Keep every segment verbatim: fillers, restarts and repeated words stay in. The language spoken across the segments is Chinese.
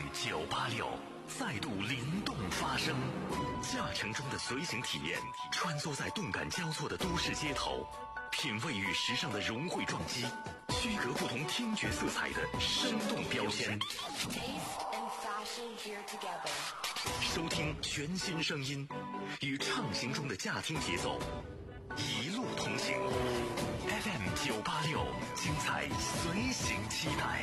M 九八六再度灵动发声，驾乘中的随行体验，穿梭在动感交错的都市街头，品味与时尚的融汇撞击，区隔不同听觉色彩的生动标签。收听全新声音，与畅行中的驾听节奏，一路同行。F M 九八六，精彩随行期待。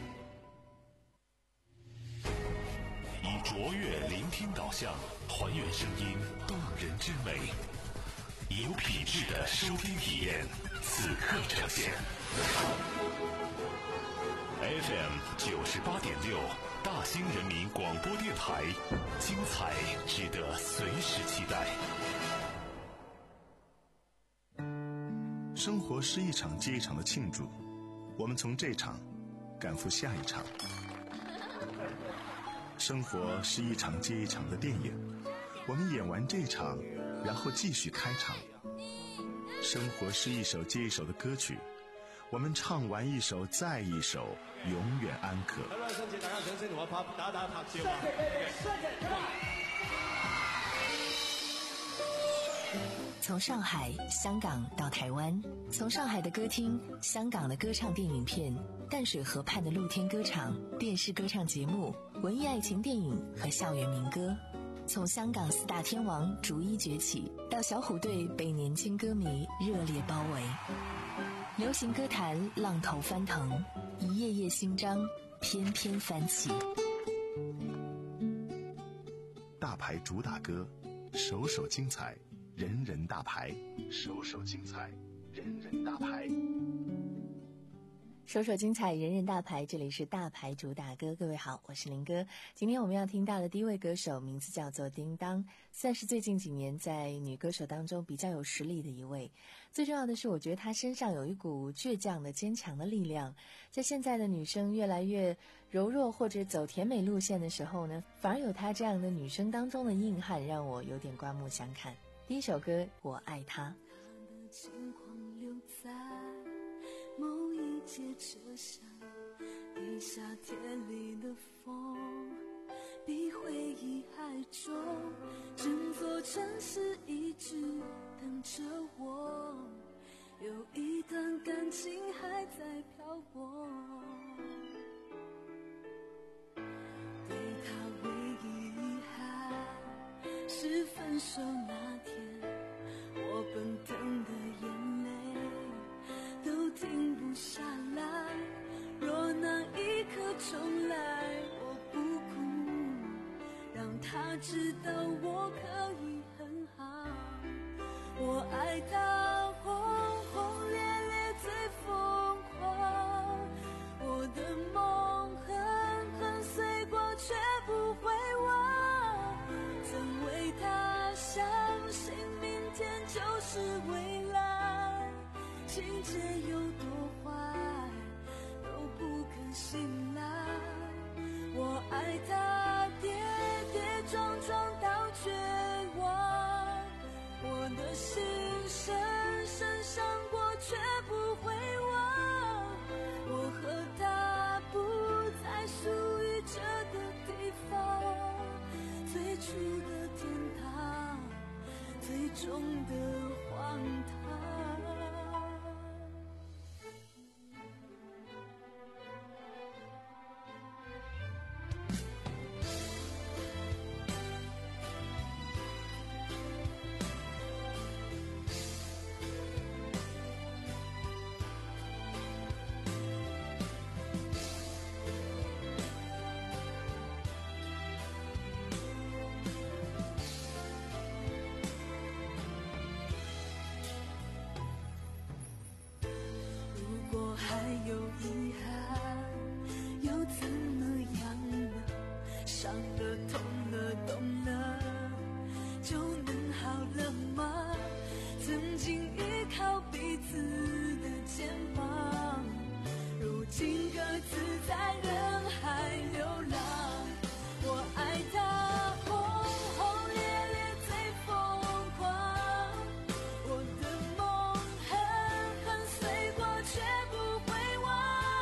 以卓越聆听导向，还原声音动人之美，以有品质的收听体验，此刻呈现。F M 九十八点六，大兴人民广播电台，精彩值得随时期待。 生活是一场接一场的庆祝，我们从这场赶赴下一场。生活是一场接一场的电影，我们演完这场，然后继续开场。生活是一首接一首的歌曲，我们唱完一首再一首，永远安可。 从上海、香港到台湾，从上海的歌厅、香港的歌唱电影片、淡水河畔的露天歌场、电视歌唱节目、文艺爱情电影和校园民歌，从香港四大天王逐一崛起，到小虎队被年轻歌迷热烈包围。流行歌坛浪头翻腾，一页页新章翩翩翻起。 大牌主打歌，首首精彩，人人大牌，首首精彩，人人大牌。 首首精彩，人人大牌，这里是大牌主打歌。各位好，我是林哥。今天我们要听到的第一位歌手名字叫做叮当，算是最近几年在女歌手当中比较有实力的一位。最重要的是，我觉得她身上有一股倔强的坚强的力量。在现在的女生越来越柔弱或者走甜美路线的时候呢，反而有她这样的女生当中的硬汉，让我有点刮目相看。第一首歌，我爱她。 的情况留在某一节车厢，比夏天里的风比回忆还重，整座城市一直等着我，有一段感情还在漂泊。对他唯一遗憾是分手那天，我奔腾的眼泪都停不下来，若那一刻重来，我不哭，让他知道我可以很好。我爱他轰轰烈烈最疯狂，我的梦狠狠碎过却不会忘，曾为他相信明天就是未来，情节有多坏都不肯醒来。我爱他跌跌撞撞到绝望，我的心深深伤过却不会忘，我和他不再属于这个地方，最初的天堂，最终的荒唐。有遗憾又怎么样呢？伤了痛了懂了就能好了吗？曾经依靠彼此的肩膀，如今各自在人海流浪。我爱他轰轰烈烈最疯狂，我的梦狠狠碎过却不会忘，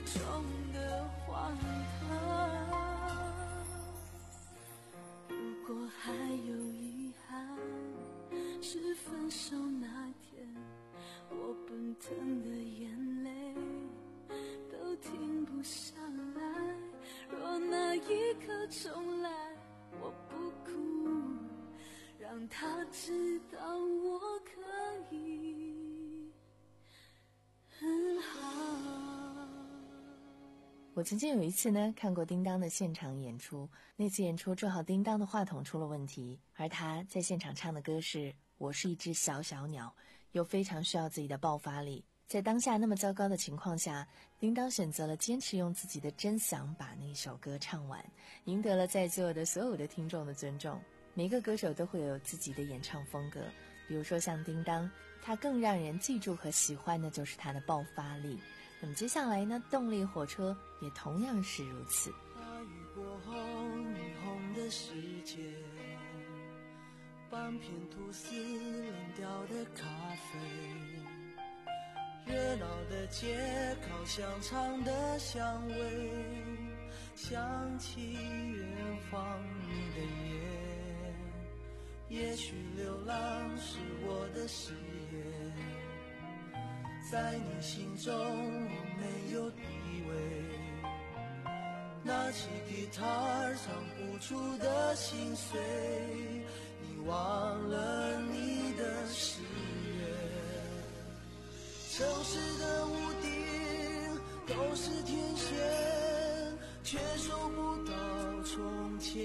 中的荒唐。如果还有遗憾，是分手那天，我奔腾的眼泪都停不下来。若那一刻重来，我不哭，让他知道我可以很好。 我曾经有一次呢看过叮当的现场演出，那次演出正好叮当的话筒出了问题，而他在现场唱的歌是我是一只小小鸟，又非常需要自己的爆发力。在当下那么糟糕的情况下，叮当选择了坚持用自己的真嗓把那首歌唱完，赢得了在座的所有的听众的尊重。每个歌手都会有自己的演唱风格，比如说像叮当，他更让人记住和喜欢的就是他的爆发力。那么接下来呢，动力火车也同样是如此。 大雨过后霓虹的世界，半片吐司冷掉的咖啡，热闹的街，烤香肠的香味，想起远方你的夜，也许流浪是我的誓言，在你心中我没有地位，拿起吉他唱不出的心碎，你忘了你的誓言。城市的屋顶都是天线，却收不到从前。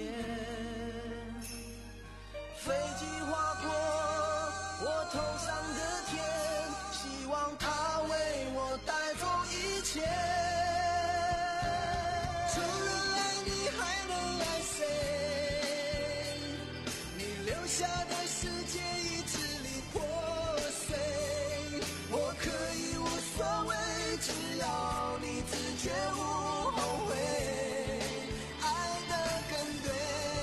飞机划过我头上的天，希望它为我带走一切。除了爱你还能爱谁？你留下的世界已支离破碎，我可以无所谓，只要你自觉无后悔，爱得更对。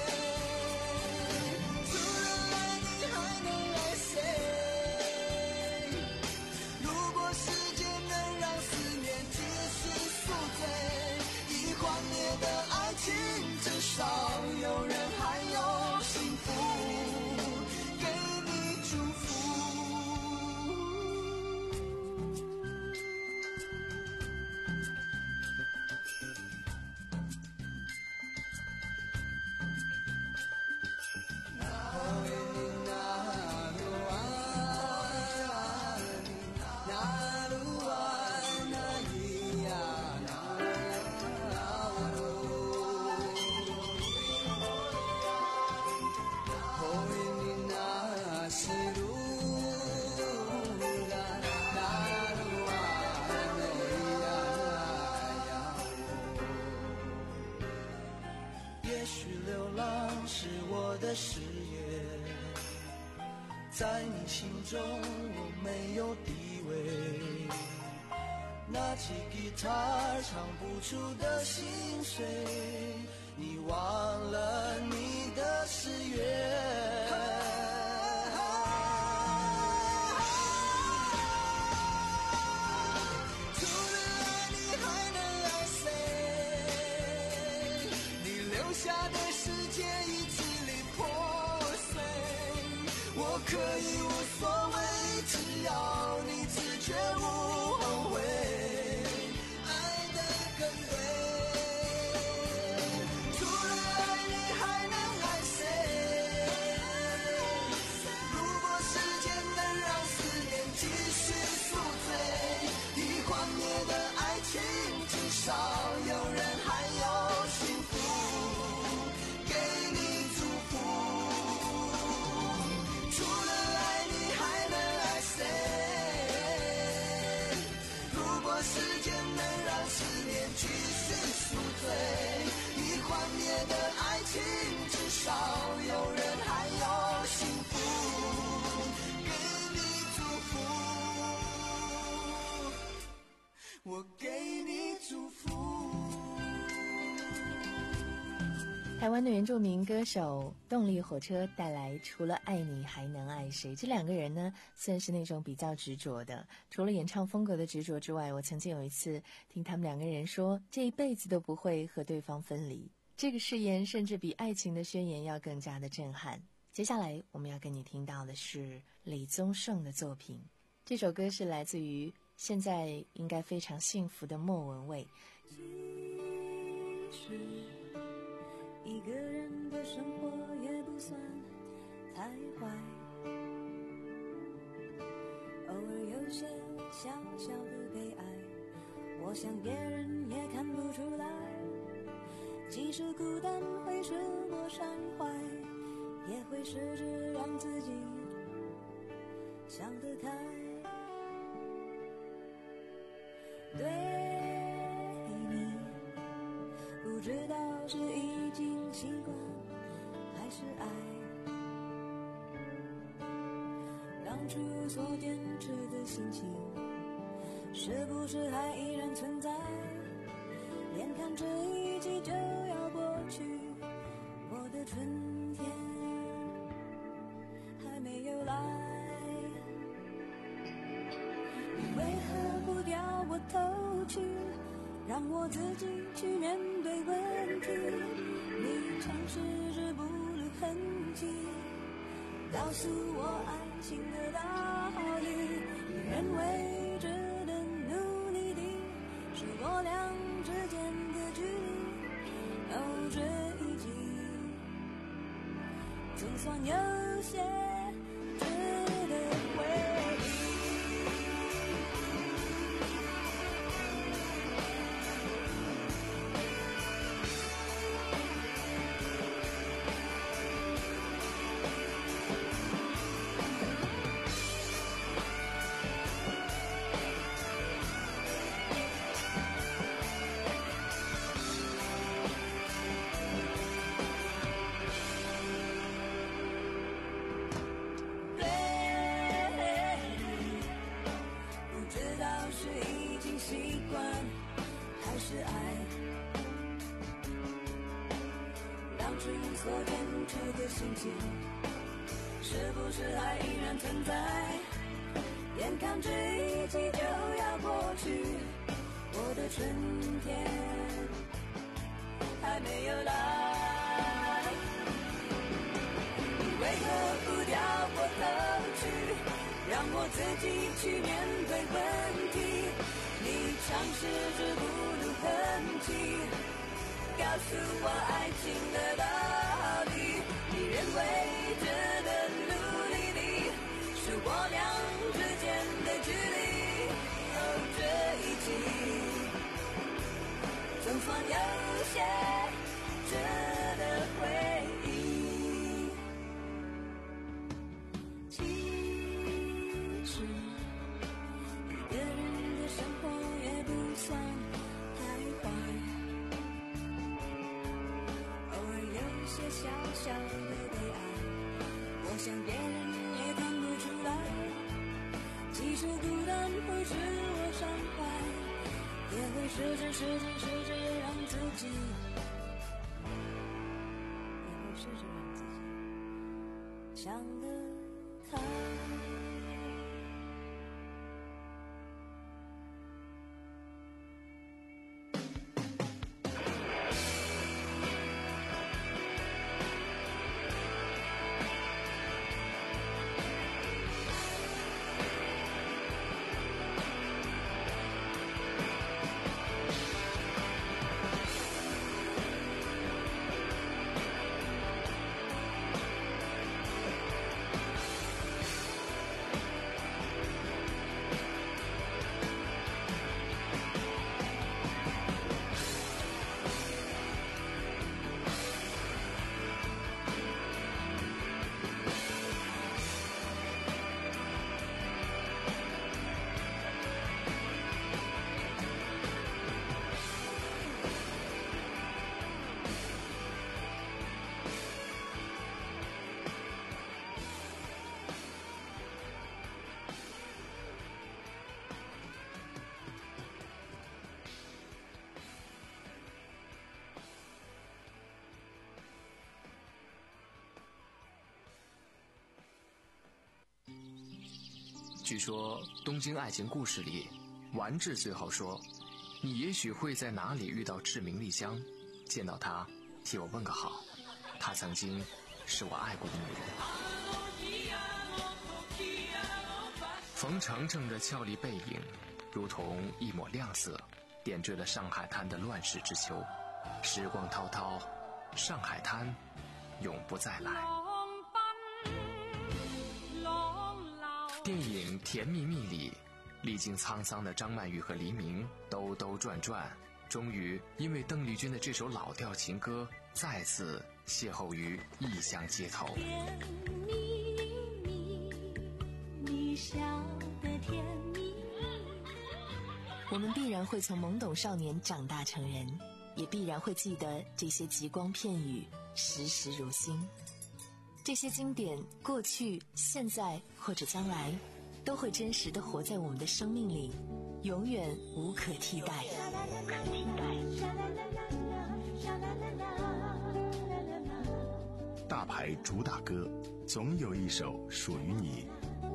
除了爱你还能爱谁？如果时间能让思念继续宿醉，已幻灭的爱情至少有人还有幸福，给你祝福。也许流浪是我的誓言，在你心中我没有地位，拿起吉他唱不出的心碎，你忘了你的誓言。下的世界已支离破碎，我可以无所谓，只要你自觉无后悔，爱得更对。除了爱你还能爱谁？如果时间能让思念继续宿醉，已幻灭的爱情至少有人还有幸福，继续宿醉，已幻灭的爱情至少有人还有幸福，给你祝福，我给你祝福。 台湾的原住民歌手动力火车带来除了爱你还能爱谁，这两个人呢算是那种比较执着的。除了演唱风格的执着之外，我曾经有一次听他们两个人说这一辈子都不会和对方分离，这个誓言甚至比爱情的宣言要更加的震撼。接下来我们要跟你听到的是李宗盛的作品，这首歌是来自于现在应该非常幸福的莫文蔚。 其实一个人的生活也不算太坏，偶尔有些小小的悲哀，我想别人也看不出来。即使孤单会使我伤怀，也会试着让自己想得开。对你不知道是已经习惯还是爱，当初所坚持的心情是不是还依然存在？眼看这一季就要过去，我的春天还没有来。你为何不掉我头去，让我自己去面对问题？你尝试着不露痕迹，告诉我爱情的道理。你认为值得努力的是我俩之间的距离。哦，这一季总算有些值得回忆。习惯还是爱，当初所坚持的心情是不是还依然存在？眼看这一季就要过去，我的春天还没有来。你为何不掉我头去，让我自己去面对问题？你尝试着不露痕迹，告诉我爱情的道理。你认为值得努力的是我俩之间的距离。哦，这一季总算有些值得回忆。其实一个人的生活也不算太坏，偶尔有些小小的悲哀，我想别人也看不出来。即使孤单会使我伤怀，也会试着试着试着让自己，也会试着让自己想得开。 据说东京爱情故事里，丸治最后说，你也许会在哪里遇到志明丽香，见到她替我问个好，她曾经是我爱过的女人。冯程程的俏丽背影如同一抹亮色，点缀了上海滩的乱世之秋。时光滔滔，上海滩永不再来。电影《甜蜜蜜》里，历经沧桑的张曼玉和黎明兜兜转转，终于因为邓丽君的这首老调情歌，再次邂逅于异乡街头。 甜蜜蜜，你笑得甜蜜蜜。 我们必然会从懵懂少年长大成人，也必然会记得这些极光片语，时时如新。这些经典，过去、现在或者将来，都会真实地活在我们的生命里，永远无可替代。 大牌主打歌，总有一首属于你。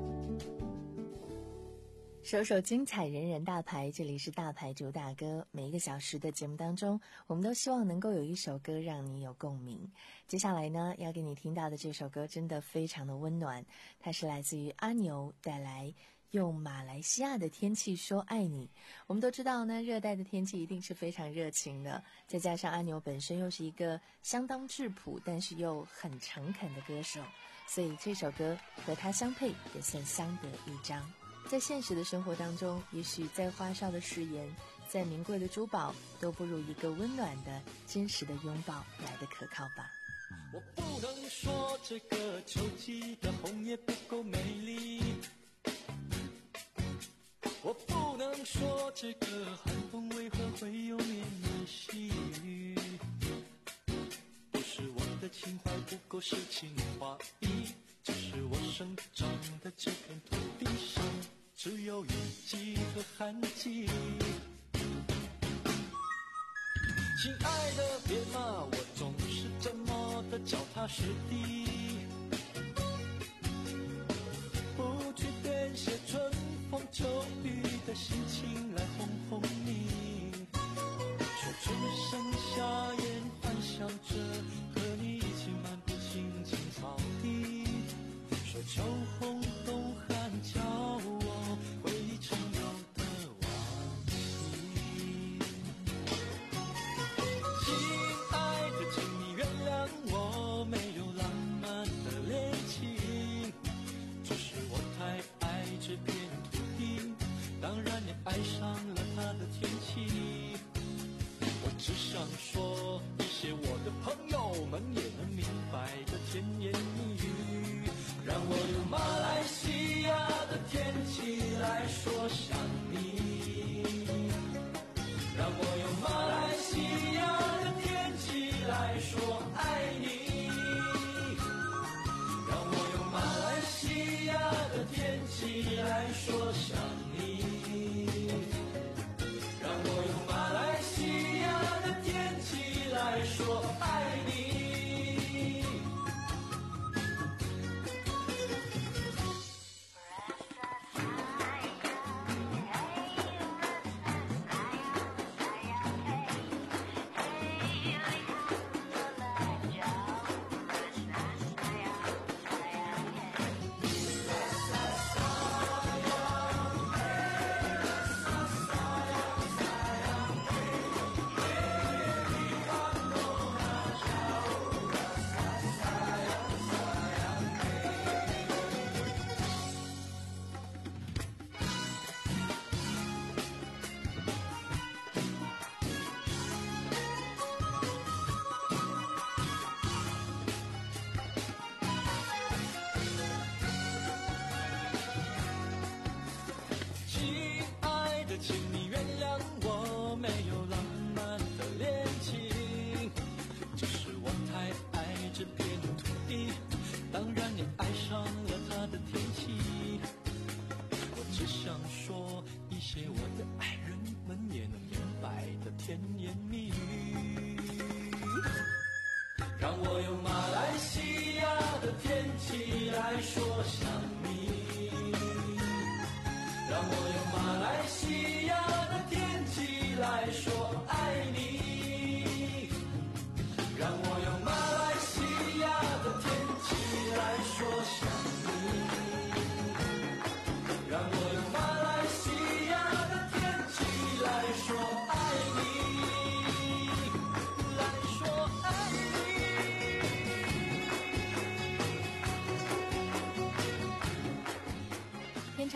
首首精彩，人人大牌，这里是大牌主打歌。每一个小时的节目当中，我们都希望能够有一首歌让你有共鸣。接下来呢，要给你听到的这首歌真的非常的温暖，它是来自于阿牛带来用马来西亚的天气说爱你。我们都知道呢，热带的天气一定是非常热情的，再加上阿牛本身又是一个相当质朴但是又很诚恳的歌手，所以这首歌和他相配也算相得益彰。在现实的生活当中，也许再花哨的誓言，再名贵的珠宝，都不如一个温暖的真实的拥抱来得可靠吧。 我不能说这个秋季的红叶不够美丽，我不能说这个寒风为何会有绵绵细雨，不是我的情怀不够诗情画意，只是我生长的这片土地上只有雨季和旱季。亲爱的别骂我总是这么的脚踏实地，不去编写春风秋雨的心情来哄哄你，说春生夏燕幻想着和你一起漫步青青草地，说秋红冬寒叫我回忆陈旧的往昔。亲爱的，请你原谅我没有浪漫的恋情，只是我太爱这片土地，当然也爱上了它的天气。我只想说一些我的朋友们也能明白的甜言蜜语，让我用马来西亚的天气来说想你，让我用马来西亚的天气来说爱你，让我用马来西亚的天气来说想你，让我用马来西亚的天气来说爱你。请你原谅我没有浪漫的恋情，只是我太爱这片土地，当然也爱上了它的天气。我只想说一些我的爱人们也能明白的甜言蜜语，让我用马来西亚的天气来说想你，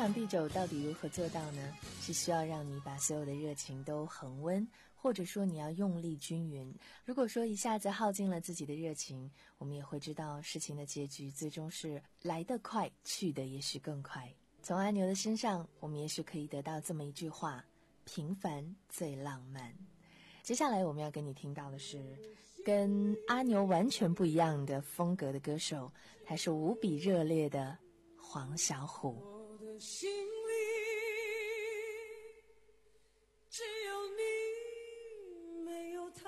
长地久到底如何做到呢？是需要让你把所有的热情都恒温，或者说你要用力均匀。如果说一下子耗尽了自己的热情，我们也会知道事情的结局最终是来得快，去得也许更快。从阿牛的身上，我们也许可以得到这么一句话：平凡最浪漫。接下来我们要跟你听到的是跟阿牛完全不一样的风格的歌手，他是无比热烈的黄小琥。 我的心里只有你，没有他。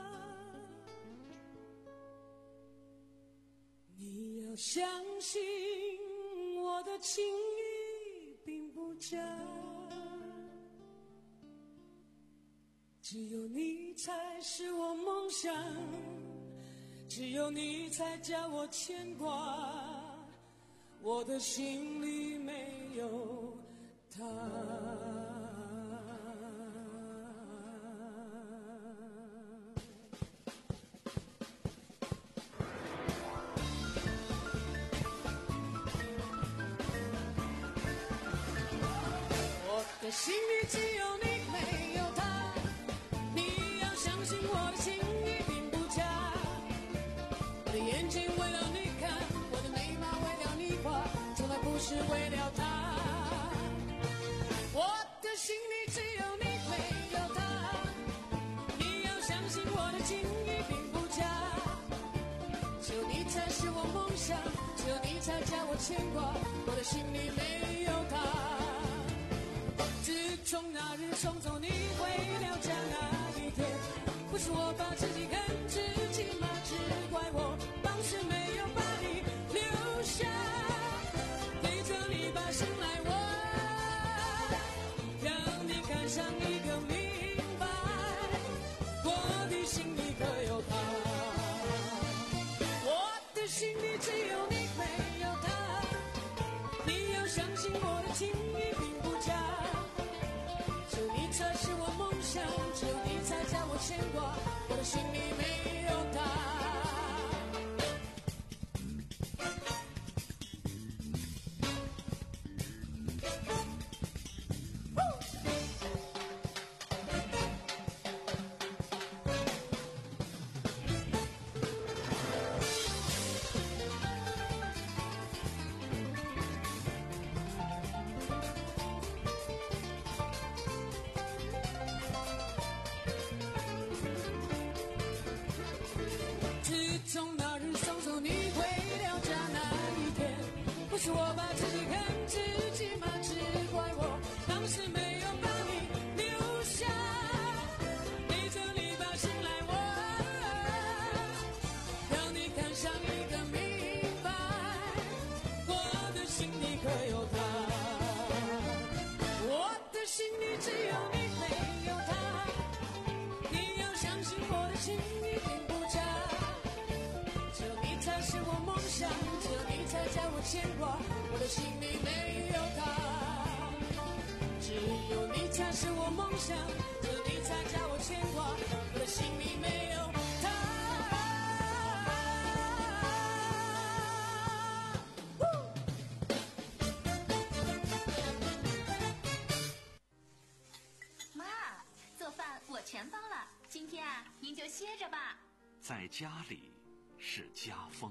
你要相信我的情意并不假，只有你才是我梦想，只有你才叫我牵挂。我的心里没有他。我的心里只有你，没有他。你要相信我的情意并不假。我的眼睛为了你看，我的眉毛为了你画，从来不是为了他。我的心里只有你，没有他。你要相信我的情意并不假。只有你才是我梦想，只有你才叫我牵挂。我的心里没有他。自从那日送走你回了家那一天，不是我把自己跟自己吗？只怪我当时没有把你留下，陪着你把心来问，让你看上一个明白，我的心里可有他。我的心里只有你，没有他。你要相信我的情意并不假，只有你才是我梦想，只有你才叫我牵挂。我的心里没有他。从那日送走你回了家那一天，不是我把自己跟自己吗？只怪我当时没有把你留下，陪着你把心来问，让你看上一个明白，我的心里可有他。我的心里只有你，没有他。你要相信我的情意并不假，才是我梦想，只有你才叫我牵挂。我的心里没有他，只有你才是我梦想，只有你才叫我牵挂。我的心里没有他。 妈，做饭我全包了，今天啊，您就歇着吧。 在家里是家风。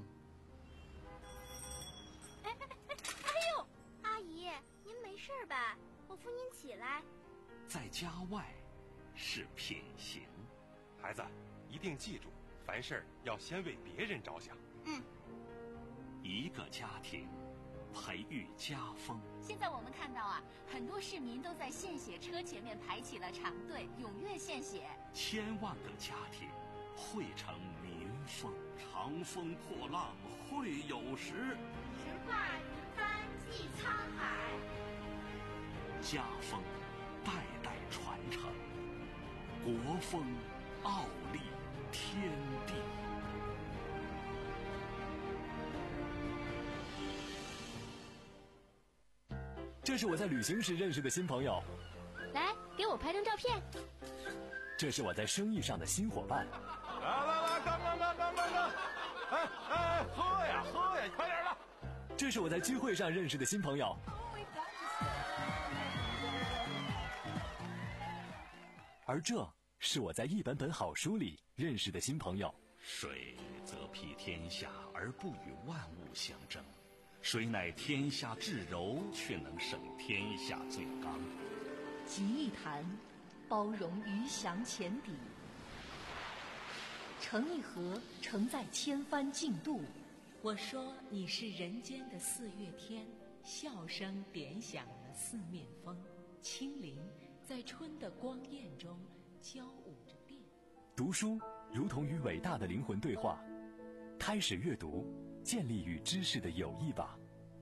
哎哎哎哎呦，阿姨，您没事吧？我扶您起来。 在家外是品行。 孩子，一定记住，凡事要先为别人着想。 嗯。 一个家庭，培育家风。 现在我们看到啊，很多市民都在献血车前面排起了长队，踊跃献血。 千万个家庭汇成民风。长风破浪会有时， 直挂云帆济沧海。 家风代代传承，国风傲立天地。 这是我在旅行时认识的新朋友， 来给我拍张照片。 这是我在生意上的新伙伴。 来来来，干干干干干干！哎哎，喝呀喝呀，快点的！ 这是我在聚会上认识的新朋友。 而这是我在一本本好书里认识的新朋友。 水则披天下而不与万物相争，水乃天下至柔，却能胜天下最刚。 集一坛，包容鱼翔浅底；盛一盒，盛在千帆竞渡。 我说你是人间的四月天，笑声点响了四面风，轻灵在春的光艳中交舞着变。 读书如同与伟大的灵魂对话，开始阅读，建立与知识的友谊吧。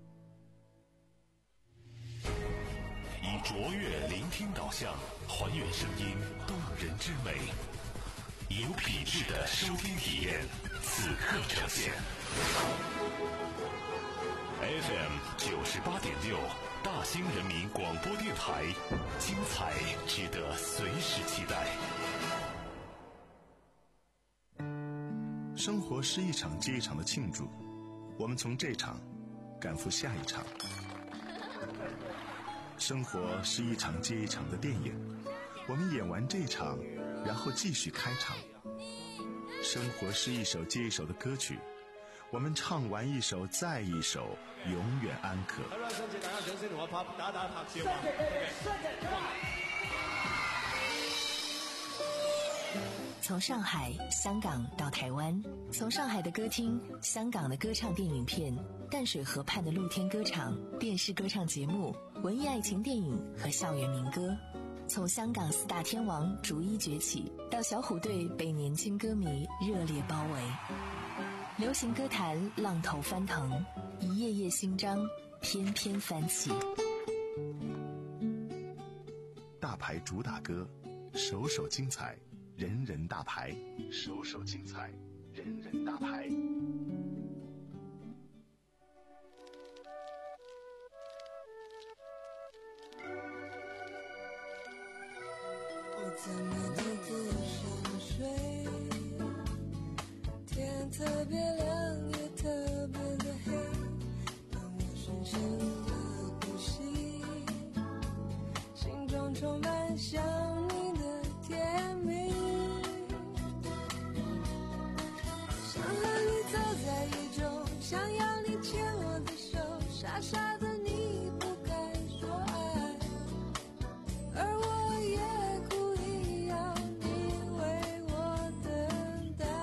以卓越聆听导向，还原声音动人之美，有品质的收听体验，此刻呈现。F M 九十八点六，大兴人民广播电台，精彩值得随时期待。 生活是一场接一场的庆祝，我们从这场赶赴下一场。生活是一场接一场的电影，我们演完这场，然后继续开场。生活是一首接一首的歌曲，我们唱完一首再一首，永远安可。 从上海、香港到台湾，从上海的歌厅、香港的歌唱电影片、淡水河畔的露天歌场、电视歌唱节目、文艺爱情电影和校园民歌，从香港四大天王逐一崛起，到小虎队被年轻歌迷热烈包围。流行歌坛浪头翻腾，一页页新章翩翩翻起。 大牌主打歌，首首精彩，人人大牌，首首精彩，人人大牌。 我怎么都不想睡，天特别亮也特别的黑，当我深深的呼吸，心中充满想你的甜蜜，想和你走在雨中，想要你牵我的手，傻傻的你不该说爱，而我也故意要你为我等待，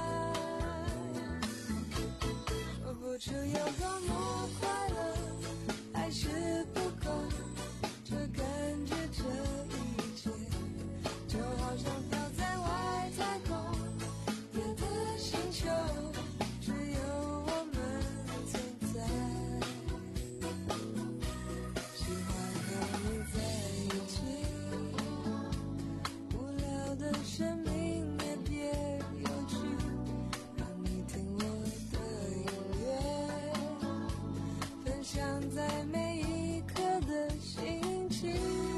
说不出有多么快乐，还是不够，这感觉这一切就好像飘在外太空，别的星球只有我们存在，喜欢和你在一起，无聊的生命也别有趣，让你听我的音乐，分享在每一刻的心情，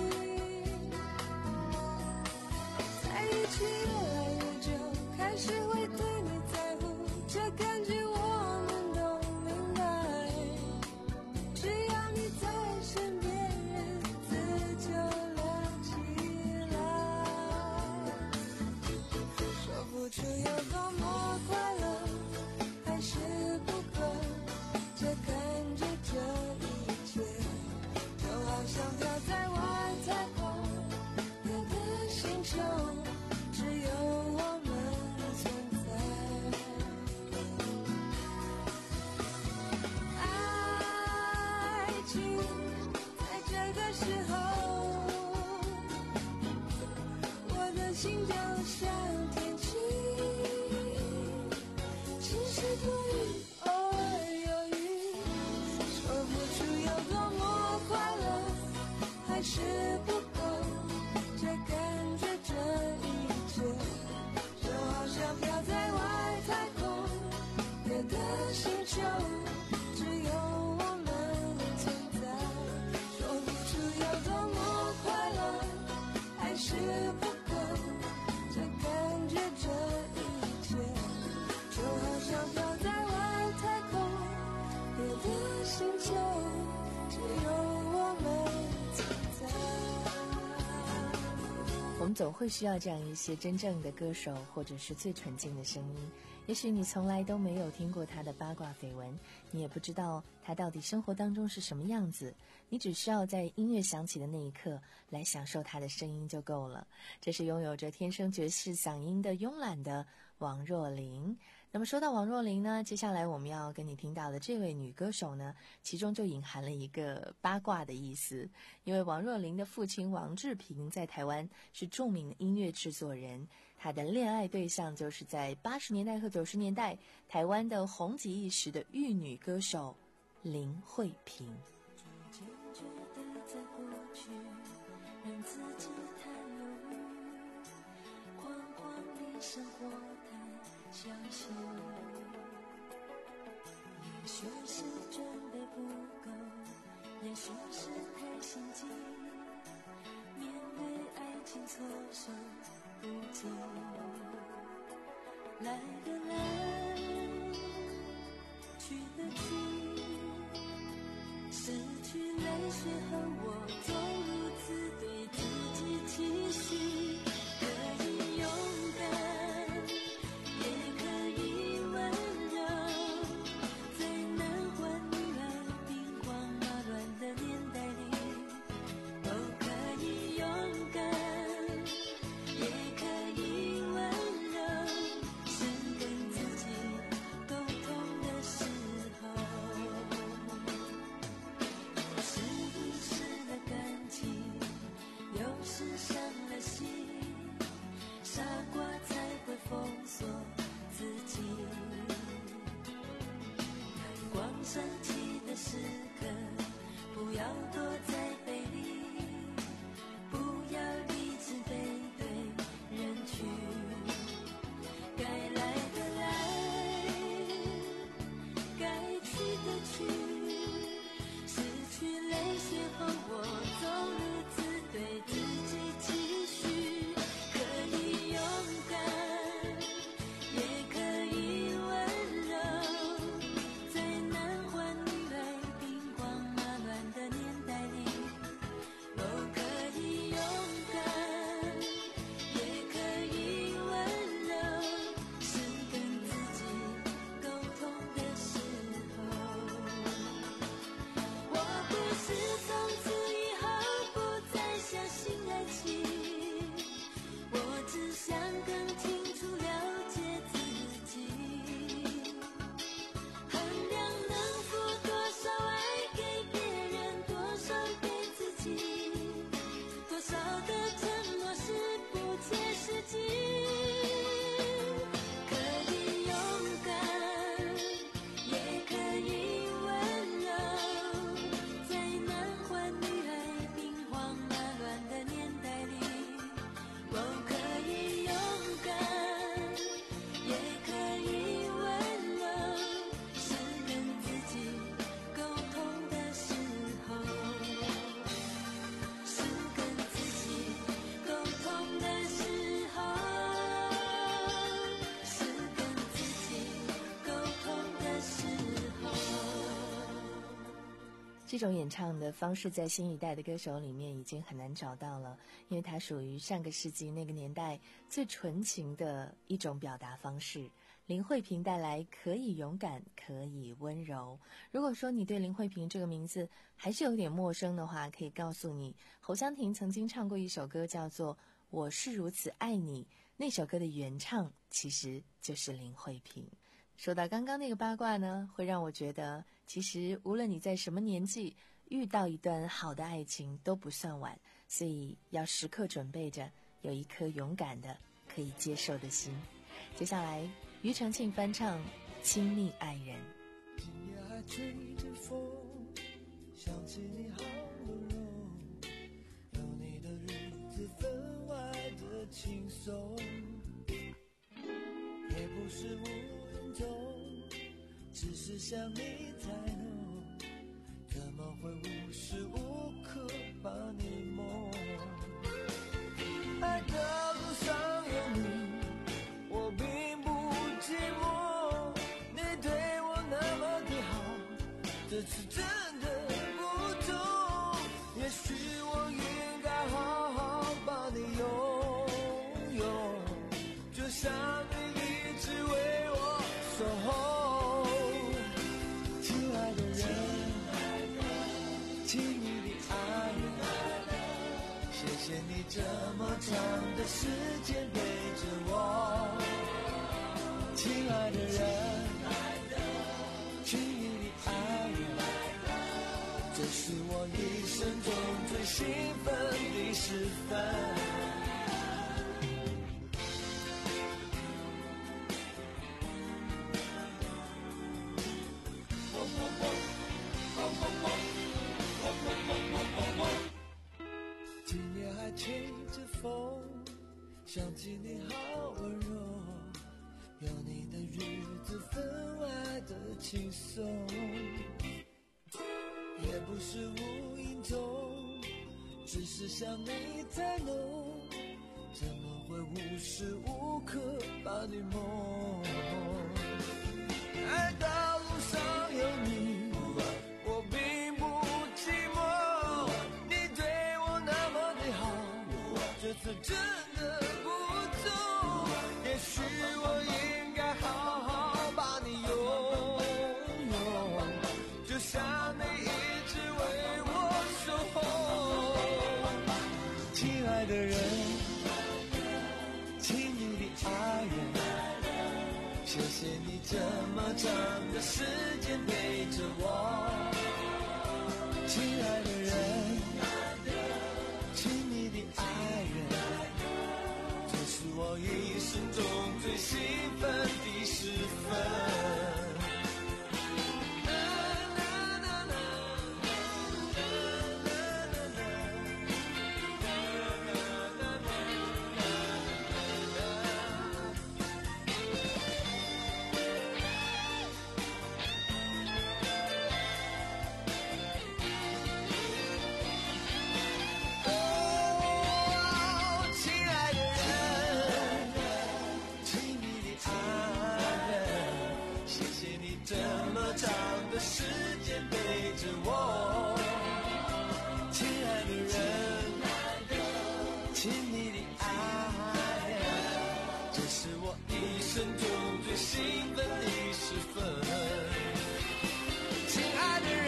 在一起越来越久，开始会对你在乎，这感觉我们都明白，只要你在身边，日子就亮起来，说不出有多么快乐，还是不够，这感觉这一切就好像飘在外太空，别的星球只有我们存在，爱情在这个时候，我的心就像天气，晴时多云，偶尔有雨，说不出有多么快乐，还是不够，这感觉这一切就好像飘在外太空，别的星球只有我们存在，说不出有多么快乐，还是不够，这感觉这一切就好像飘在外太空，别的星球只有我们存在。 我们们总会需要这样一些真正的歌手，或者是最纯净的声音。也许你从来都没有听过他的八卦绯闻，你也不知道他到底生活当中是什么样子，你只需要在音乐响起的那一刻来享受他的声音就够了。这是拥有着天生爵士嗓音的慵懒的王若琳。那么说到王若琳呢，接下来我们要跟你听到的这位女歌手呢，其中就隐含了一个八卦的意思。因为王若琳的父亲王志平在台湾是著名的音乐制作人，他的恋爱对象就是在八十年代和九十年代台湾的红极一时的玉女歌手林慧萍。 渐觉得在过去让自己太犹豫，慌慌的生活太小心，也许是准备不够，也许是太心急，面对爱情措手不及，来的来，去的去，失去泪水和我总如此对自己期许，可以勇敢，也可以温柔，在男欢女爱兵荒马乱的年代里，都可以勇敢，也可以温柔，是跟自己沟通的时候，有时遗失了感情，有时伤了心，傻瓜才会封锁自己，看光升起的时刻，不要躲在背里，不要理智背对人去，该来的来，该去的去，失去泪水后我总如此对自己期许，可以勇敢，也可以温柔，在男欢女爱兵荒马乱的年代里，都可以勇敢，也可以温柔，是跟自己沟通的时候，我不是从此以后不再相信爱情，我只想更清楚了解自己，衡量能付多少爱给别人，多少给自己，多少的承诺是不切实际，可以勇敢，也可以温柔，在男欢女爱兵荒马乱的年代里，都可以勇敢，也可以温柔，是跟自己沟通的时候，是跟自己沟通的时候，是跟自己沟通的时候。 这种演唱的方式在新一代的歌手里面已经很难找到了，因为它属于上个世纪那个年代最纯情的一种表达方式。林慧萍带来可以勇敢，可以温柔。如果说你对林慧萍这个名字还是有点陌生的话，可以告诉你，侯湘婷曾经唱过一首歌叫做《我是如此爱你》，那首歌的原唱其实就是林慧萍。说到刚刚那个八卦呢，会让我觉得其实无论你在什么年纪遇到一段好的爱情都不算晚，所以要时刻准备着有一颗勇敢的可以接受的心。接下来庾澄庆翻唱《亲密爱人》。 今夜还吹着风，想起你好温柔，有你的日子分外的轻松，也不是无影踪，只是想你太浓，怎么会无时无刻把你梦，爱的路上有你，我并不寂寞，你对我那么的好，这次真的不同，也许我应该好好把你拥的人，亲密的爱人，这是我一生中最兴奋的时分。今夜还吹着风，想起你好温柔，有你的日子分外的轻松，也不是无影踪，只是想你太浓，怎么会无时无刻把你梦？爱到路上有你，我并不寂寞，你对我那么的好，这次真的不错，也许我应该好好把你拥有，就像你一直为我守候。亲爱的人，亲密的爱人，谢谢你这么长的时间陪着我。亲爱的人，亲密的爱人，这是我一生中最兴奋的时分。时间陪着我，亲爱的人，亲密的爱人，这是我一生中最兴奋的时分。亲爱的人，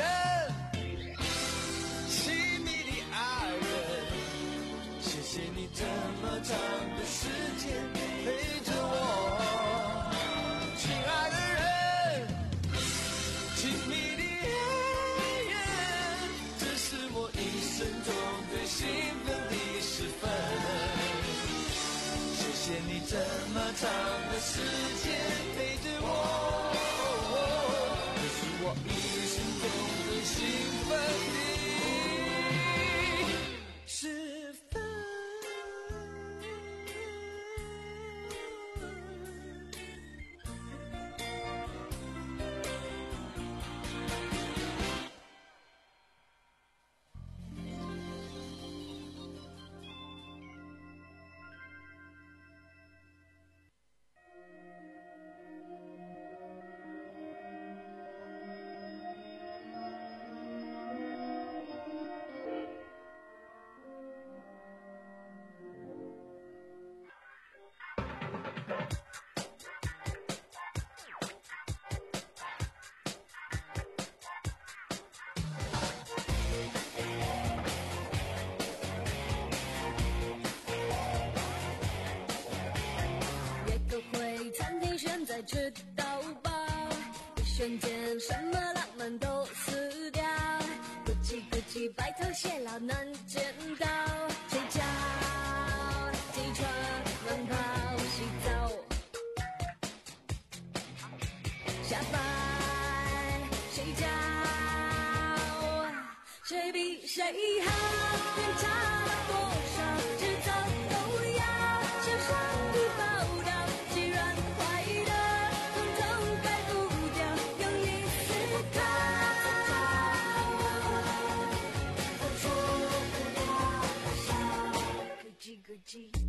亲密的爱人，谢谢你这么长的时间陪着我，亲爱的人。亲密的爱人，这是我一生中最兴奋的时分。谢谢你这么长的时间陪着我，这是我一生中最兴奋的时分。 吃到饱，一瞬间什么浪漫都死掉，咕叽咕叽白头偕老难见到，睡觉起床慢跑洗澡，下班睡觉，谁比谁好，偏差了多少，迟早都要向上帝报道，既然坏的统统改不掉，用力思考，错不了笑，咯叽咯叽。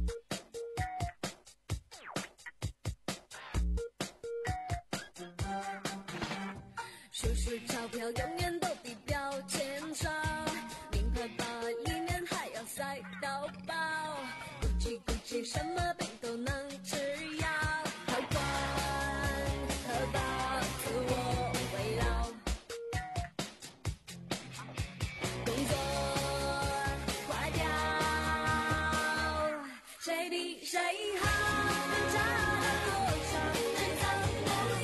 数数钞票永远都比标签少，名牌包里面还要塞到饱，咕叽咕叽什么病都能吃药，好管荷包自我围绕，工作坏掉，谁比谁好，能差了多少，迟早都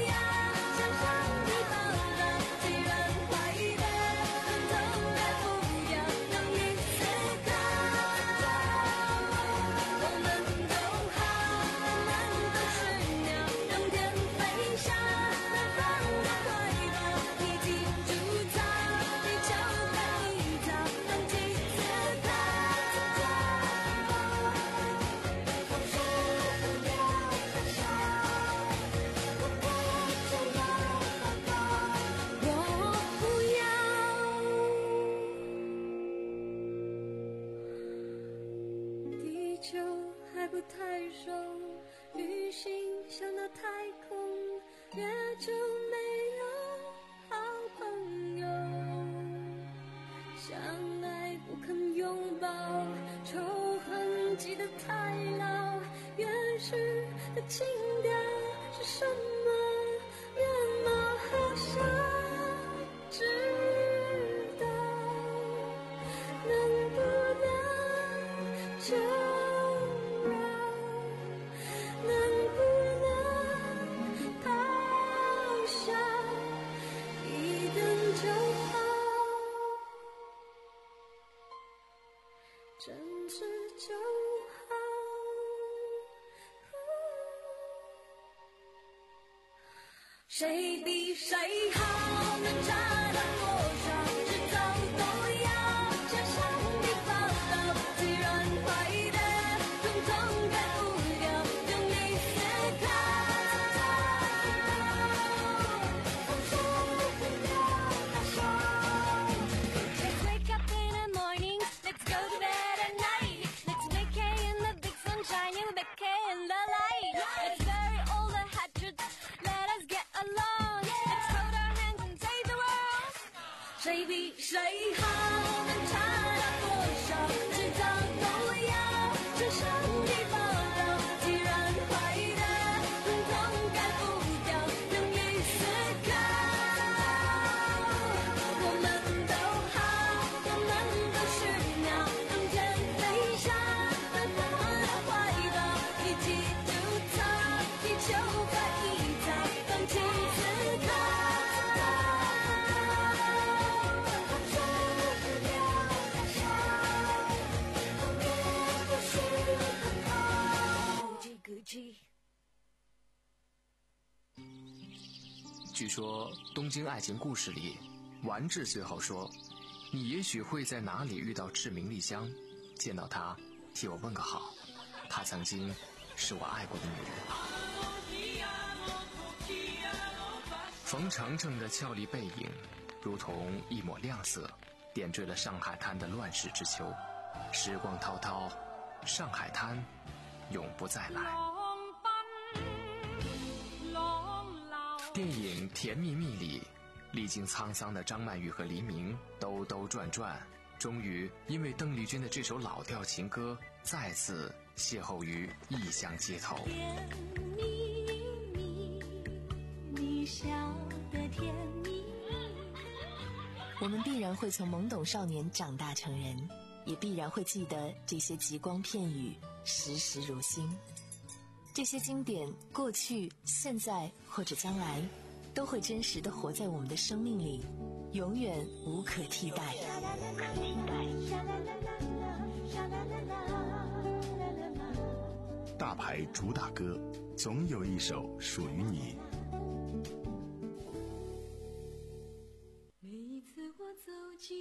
太熟，旅行想到太空，越就没有好朋友。相爱不肯拥抱，仇恨记得太牢，原始的情调是什么？面貌好想知道，能不能就让，能不能咆哮，一等就好，真挚就好。谁比谁好，能差到多少？迟早都要向上帝报道。虽然坏的统统改不了，用力思考。Let's wake up in the morning, let's go to bed at night. Let's make hay in the big sunshine, and make hay in the light. Let's bury all the hatchets, let us get along. Let's hold our hands and save the world. 谁比谁好，能差到多少？迟早都要向上帝报道。既然坏的统统改不掉，用力思考。我们都好，我们都是鸟，冬天飞翔，奔跑到怀抱，一起筑巢，地球快一早，放弃思考。 据说东京爱情故事里，丸治最后说，你也许会在哪里遇到志明丽香，见到她替我问个好，她曾经是我爱过的女人。冯程程的俏丽背影如同一抹亮色，点缀了上海滩的乱世之秋。时光滔滔，上海滩永不再来。电影《甜蜜蜜》里，历经沧桑的张曼玉和黎明兜兜转转，终于因为邓丽君的这首老调情歌，再次邂逅于异乡街头。 甜蜜蜜，你笑得甜蜜。 我们必然会从懵懂少年长大成人，也必然会记得这些极光片语，时时如新。这些经典，过去、现在或者将来，都会真实地活在我们的生命里，永远无可替代。 大牌主打歌，总有一首属于你。 每一次我走近，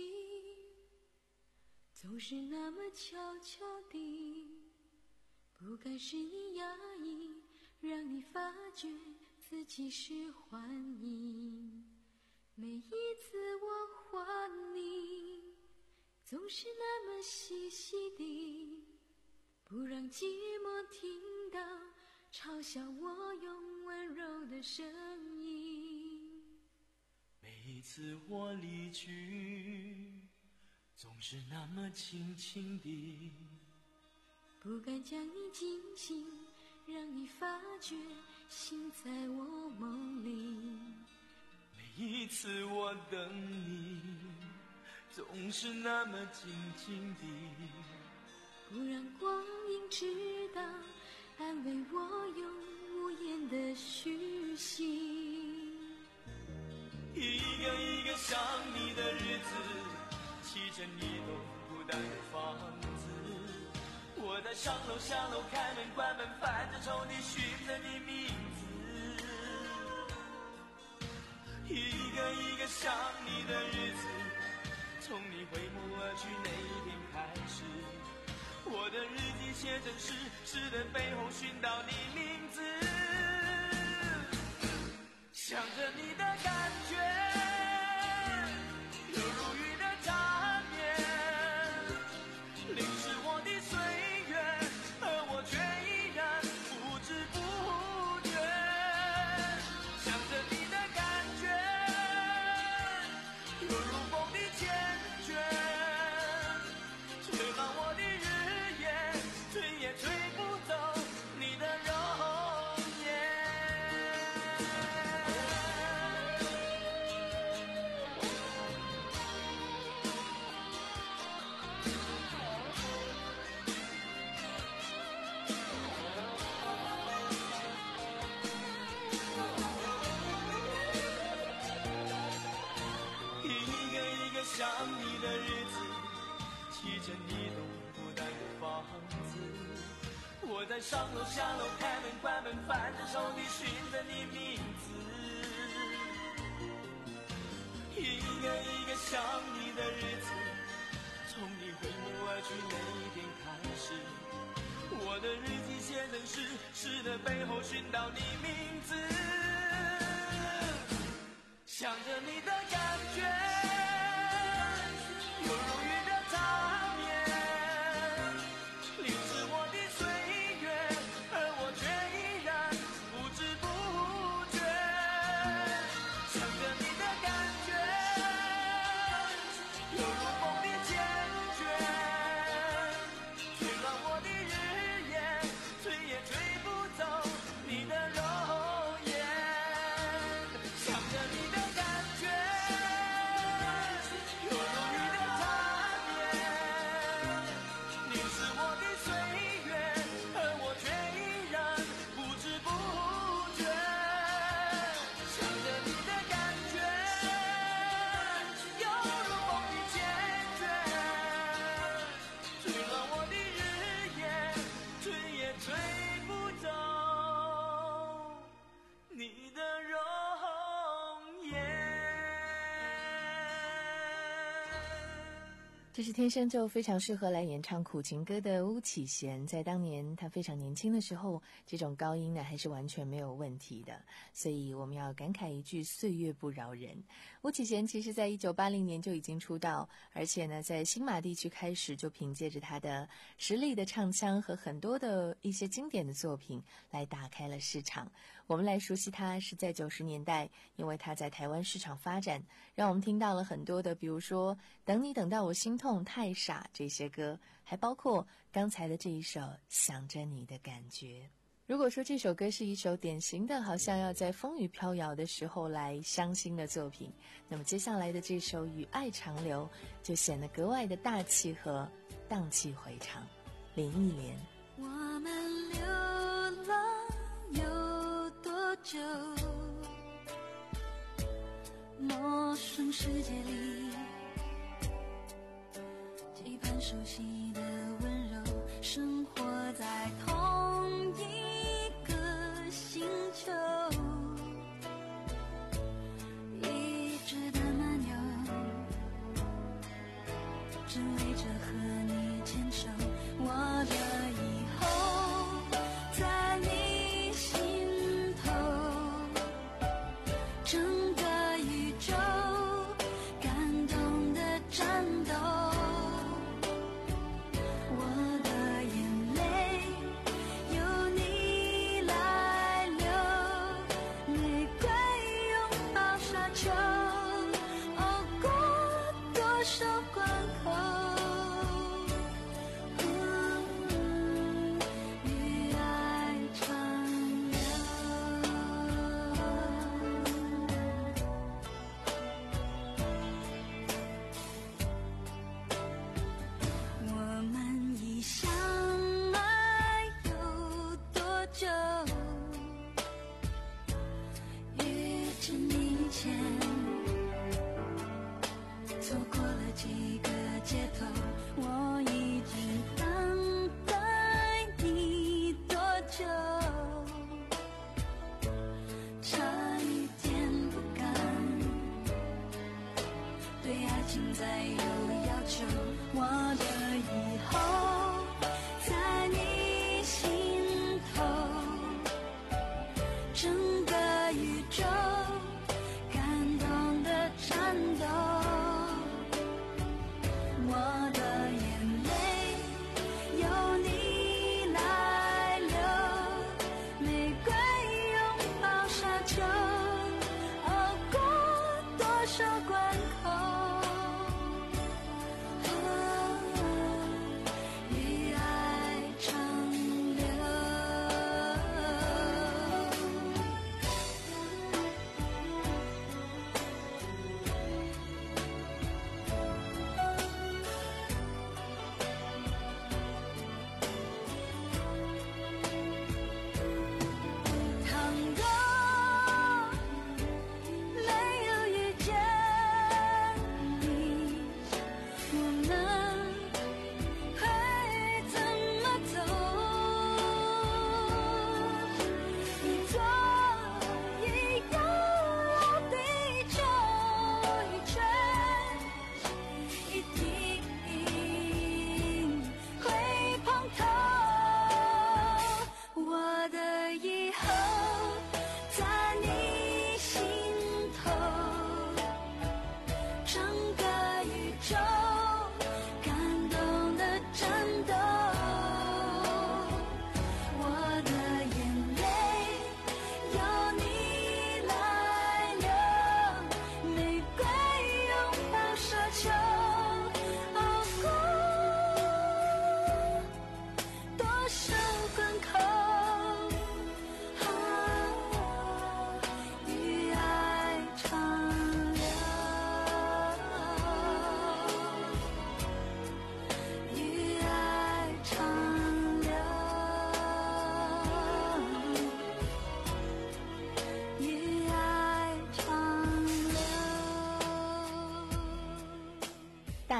总是那么悄悄地，不该是你压抑，让你发觉自己是幻影。每一次我还你，总是那么细细地，不让寂寞听到嘲笑我用温柔的声音。 每一次我离去，总是那么轻轻地， 不敢将你惊醒，让你发觉心在我梦里。 每一次我等你，总是那么静静地， 不让光阴知道，安慰我用无言的虚心。 一个一个想你的日子，砌成一栋孤单的房子，我在上楼下楼开门关门，翻着抽屉寻着你名字。一个一个想你的日子，从你挥目而去那一天开始，我的日记写成诗，诗的背后寻到你名字。想着你的感觉，犹如雨的缠绵，淋湿我的岁月，而我却已上楼下楼开门关门，翻着手机寻着你名字，一个一个想你的日子，从你回眸而去那一天开始，我的日记写成诗，诗的背后寻到你名字，想着你的感觉，有如云的缠绵，淋湿我的岁月，而我却依然不知不觉，想着你的感觉，有如梦的坚决，吹乱我的日夜，吹也吹不走你的容颜，想着你的感觉，有如雨的缠绵，淋湿我的岁月，而我却依然不知不觉，想着你的感觉，有如梦的坚决，吹乱我的日夜，吹也吹不走你的容颜。 这是天生就非常适合来演唱苦情歌的巫启贤，在当年他非常年轻的时候，这种高音呢还是完全没有问题的，所以我们要感慨一句岁月不饶人。巫启贤其实在一九八零年就已经出道，而且呢在新马地区开始就凭借着他的实力的唱腔和很多的一些经典的作品来打开了市场。我们来熟悉他是在九十年代，因为他在台湾市场发展，让我们听到了很多的比如说等你等到我心痛太傻这些歌，还包括刚才的这一首想着你的感觉。如果说这首歌是一首典型的好像要在风雨飘摇的时候来伤心的作品，那么接下来的这首与爱长流就显得格外的大气和荡气回肠。林忆莲， 我们流浪有多久，陌生世界里期盼熟悉的温柔，生活在同一个星球，一直的漫游，只为着和你牵手，我的以后在你心头，整个宇宙感动的战斗，我的眼泪由你来流，玫瑰拥抱沙丘，哦，过多少关口，与爱长流。我们已相爱有多久？遇见你前，错过了几个街头，我已经等待你多久？差一点不敢对爱情再有要求，我的以后在你心头，整个宇宙感动的颤抖，我的眼泪由你来流，玫瑰拥抱沙丘，哦，过多少关口，与爱长流。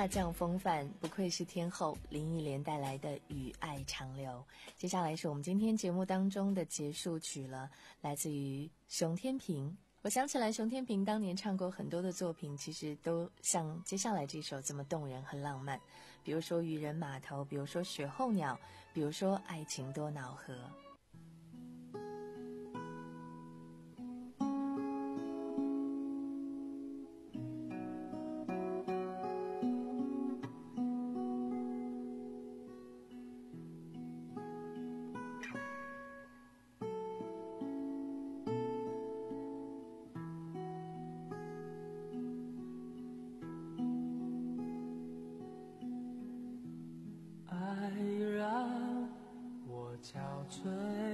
大将风范，不愧是天后。林忆莲带来的《与爱长流》。接下来是我们今天节目当中的结束曲了，来自于熊天平。我想起来，熊天平当年唱过很多的作品，其实都像接下来这首这么动人和浪漫。比如说《渔人码头》，比如说《雪候鸟》，比如说《爱情多瑙河》。 憔悴，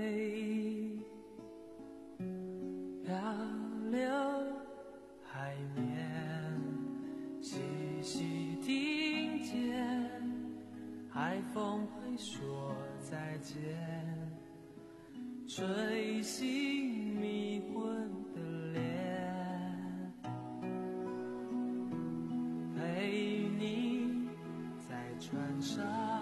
漂流海面，细细听见海风会说再见，吹醒迷昏的脸，陪你在船上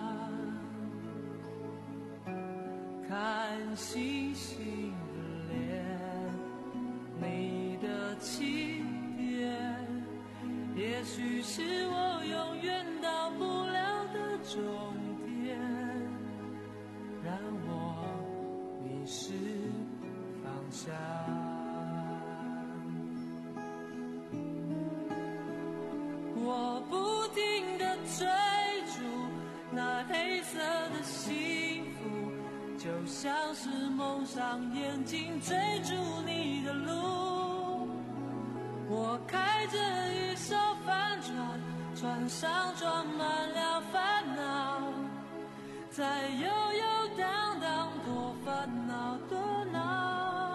看星星的脸，你的起点，也许是我永远到不了的终点，让我迷失方向。我不停地追逐那黑色的幸福，就像是蒙上眼睛追逐你的路。我开着一艘帆船，船上装满了烦恼，在悠悠荡荡，多烦恼多恼。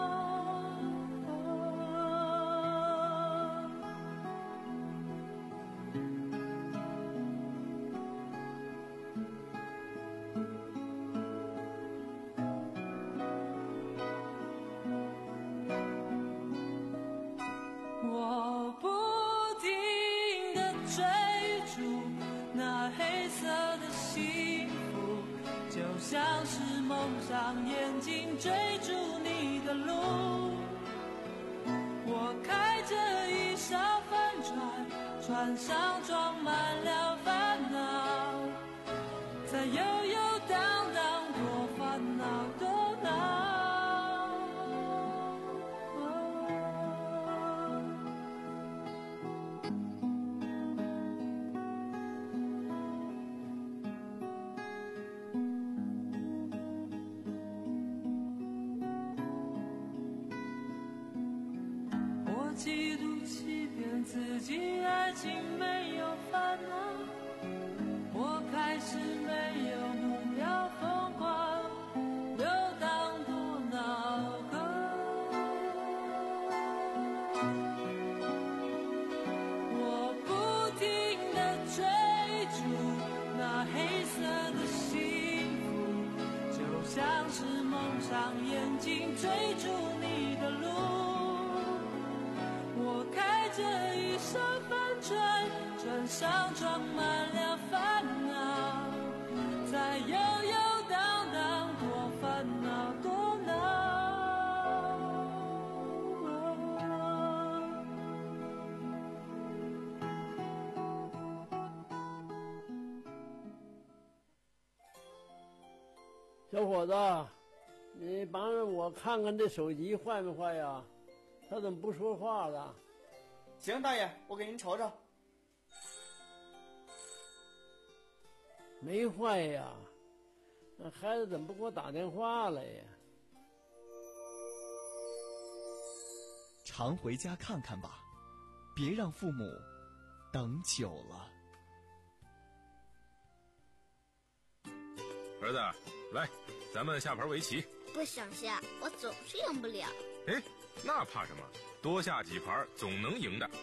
我不停地追逐那黑色的幸福，就像是蒙上眼睛追逐你的路。我开着一艘帆船，船上装满了烦恼，在悠悠荡荡，多烦恼多恼。嫉妒欺骗自己，爱情没有烦恼，我开始没有目标，疯狂游荡多恼河。我不停地追逐那黑色的幸福，就像是蒙上眼睛追逐你的路。我开着一艘帆船，船上装满了烦恼，在悠悠荡荡，多烦恼多恼。 小伙子，你帮着我看看这手机坏没坏呀？他怎么不说话了？ 行，大爷，我给您瞅瞅。 没坏呀，那孩子怎么不给我打电话了呀？ 常回家看看吧，别让父母等久了。 儿子，来，咱们下盘围棋。 不想下，我总是赢不了。 哎，那怕什么？多下几盘总能赢的。